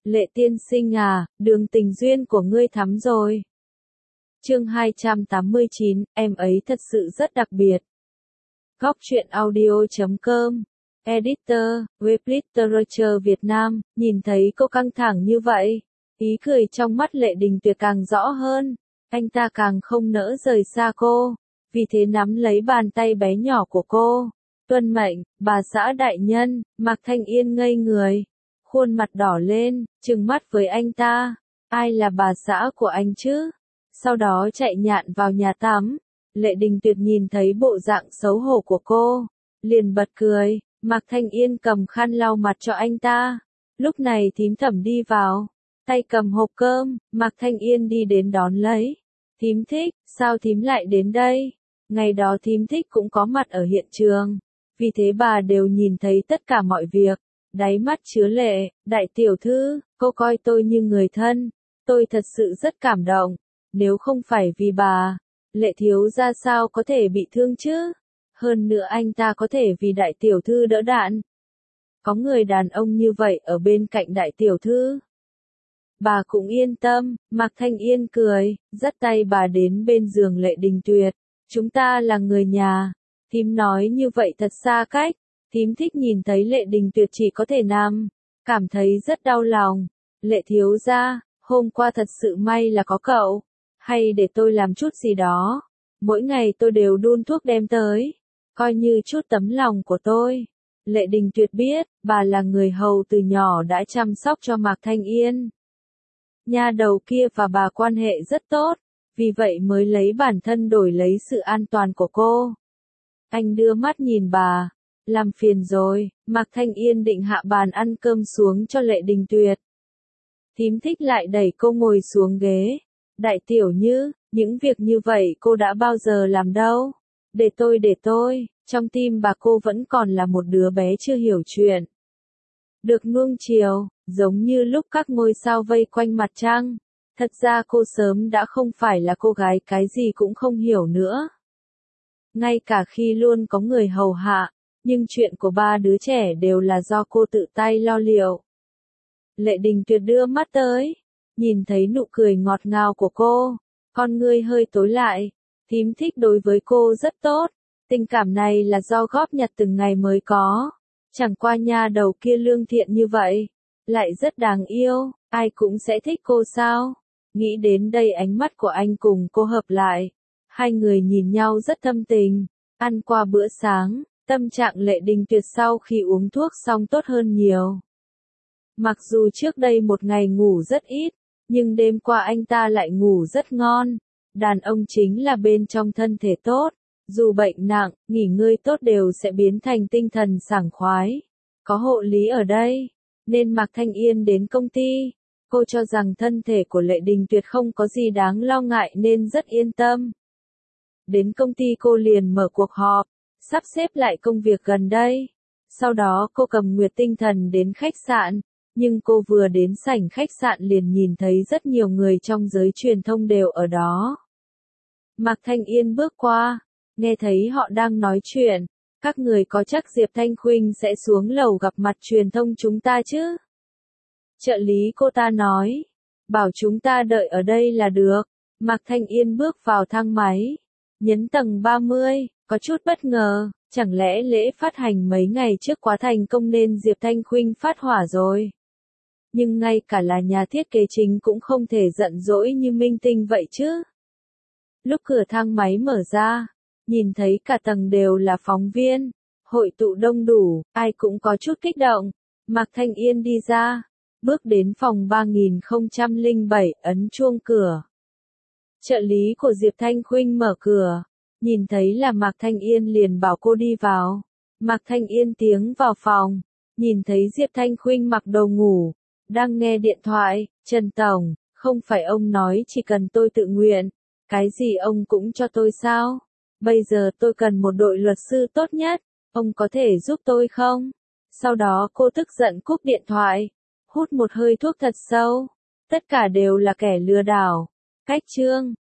Lệ tiên sinh à, đường tình duyên của ngươi thắm rồi. Chương 289, em ấy thật sự rất đặc biệt. Góc truyện audio.com. Editor, Web Literature Việt Nam, nhìn thấy cô căng thẳng như vậy, ý cười trong mắt Lệ Đình Tuyệt càng rõ hơn, anh ta càng không nỡ rời xa cô, vì thế nắm lấy bàn tay bé nhỏ của cô. Tuân mệnh, bà xã đại nhân. Mạc Thanh Yên ngây người, khuôn mặt đỏ lên, trừng mắt với anh ta, ai là bà xã của anh chứ? Sau đó chạy nhạn vào nhà tắm. Lệ Đình Tuyệt nhìn thấy bộ dạng xấu hổ của cô, liền bật cười. Mạc Thanh Yên cầm khăn lau mặt cho anh ta. Lúc này thím Thẩm đi vào, tay cầm hộp cơm. Mạc Thanh Yên đi đến đón lấy. Thím Thích, sao thím lại đến đây? Ngày đó thím Thích cũng có mặt ở hiện trường, vì thế bà đều nhìn thấy tất cả mọi việc. Đáy mắt chứa lệ. Đại tiểu thư, cô coi tôi như người thân, tôi thật sự rất cảm động. Nếu không phải vì bà, Lệ thiếu gia sao có thể bị thương chứ? Hơn nữa anh ta có thể vì đại tiểu thư đỡ đạn. Có người đàn ông như vậy ở bên cạnh đại tiểu thư, bà cũng yên tâm. Mạc Thanh Yên cười, dắt tay bà đến bên giường Lệ Đình Tuyệt. Chúng ta là người nhà. Thím nói như vậy thật xa cách. Thím Thích nhìn thấy Lệ Đình Tuyệt chỉ có thể nằm, cảm thấy rất đau lòng. Lệ thiếu gia, hôm qua thật sự may là có cậu. Hay để tôi làm chút gì đó. Mỗi ngày tôi đều đun thuốc đem tới, coi như chút tấm lòng của tôi. Lệ Đình Tuyệt biết, bà là người hầu từ nhỏ đã chăm sóc cho Mạc Thanh Yên. Nha đầu kia và bà quan hệ rất tốt, vì vậy mới lấy bản thân đổi lấy sự an toàn của cô. Anh đưa mắt nhìn bà, làm phiền rồi. Mạc Thanh Yên định hạ bàn ăn cơm xuống cho Lệ Đình Tuyệt. Thím Thích lại đẩy cô ngồi xuống ghế. Đại tiểu Như, những việc như vậy cô đã bao giờ làm đâu. Để tôi. Trong tim bà cô vẫn còn là một đứa bé chưa hiểu chuyện, được nuông chiều, giống như lúc các ngôi sao vây quanh mặt trăng. Thật ra cô sớm đã không phải là cô gái cái gì cũng không hiểu nữa. Ngay cả khi luôn có người hầu hạ, nhưng chuyện của ba đứa trẻ đều là do cô tự tay lo liệu. Lệ Đình Tuyệt đưa mắt tới, nhìn thấy nụ cười ngọt ngào của cô, con ngươi hơi tối lại. Thím Thích đối với cô rất tốt, tình cảm này là do góp nhặt từng ngày mới có. Chẳng qua nha đầu kia lương thiện như vậy, lại rất đáng yêu, ai cũng sẽ thích cô sao? Nghĩ đến đây ánh mắt của anh cùng cô hợp lại. Hai người nhìn nhau rất thâm tình. Ăn qua bữa sáng, tâm trạng Lệ Đình Tuyệt sau khi uống thuốc xong tốt hơn nhiều. Mặc dù trước đây một ngày ngủ rất ít, nhưng đêm qua anh ta lại ngủ rất ngon. Đàn ông chính là bên trong thân thể tốt, dù bệnh nặng, nghỉ ngơi tốt đều sẽ biến thành tinh thần sảng khoái. Có hộ lý ở đây, nên Mạc Thanh Yên đến công ty. Cô cho rằng thân thể của Lệ Đình Tuyệt không có gì đáng lo ngại nên rất yên tâm. Đến công ty cô liền mở cuộc họp, sắp xếp lại công việc gần đây. Sau đó cô cầm Nguyệt Tinh Thần đến khách sạn, nhưng cô vừa đến sảnh khách sạn liền nhìn thấy rất nhiều người trong giới truyền thông đều ở đó. Mạc Thanh Yên bước qua, nghe thấy họ đang nói chuyện. Các người có chắc Diệp Thanh Khuynh sẽ xuống lầu gặp mặt truyền thông chúng ta chứ? Trợ lý cô ta nói, bảo chúng ta đợi ở đây là được. Mạc Thanh Yên bước vào thang máy, nhấn tầng 30, có chút bất ngờ, chẳng lẽ lễ phát hành mấy ngày trước quá thành công nên Diệp Thanh Khuynh phát hỏa rồi. Nhưng ngay cả là nhà thiết kế chính cũng không thể giận dỗi như minh tinh vậy chứ. Lúc cửa thang máy mở ra, nhìn thấy cả tầng đều là phóng viên, hội tụ đông đủ, ai cũng có chút kích động. Mạc Thanh Yên đi ra, bước đến phòng 3007, ấn chuông cửa. Trợ lý của Diệp Thanh Khuynh mở cửa, nhìn thấy là Mạc Thanh Yên liền bảo cô đi vào. Mạc Thanh Yên tiến vào phòng, nhìn thấy Diệp Thanh Khuynh mặc đồ ngủ, đang nghe điện thoại. Trần Tổng, không phải ông nói chỉ cần tôi tự nguyện, cái gì ông cũng cho tôi sao? Bây giờ tôi cần một đội luật sư tốt nhất, ông có thể giúp tôi không? Sau đó cô tức giận cúp điện thoại, hút một hơi thuốc thật sâu. Tất cả đều là kẻ lừa đảo. Cách chương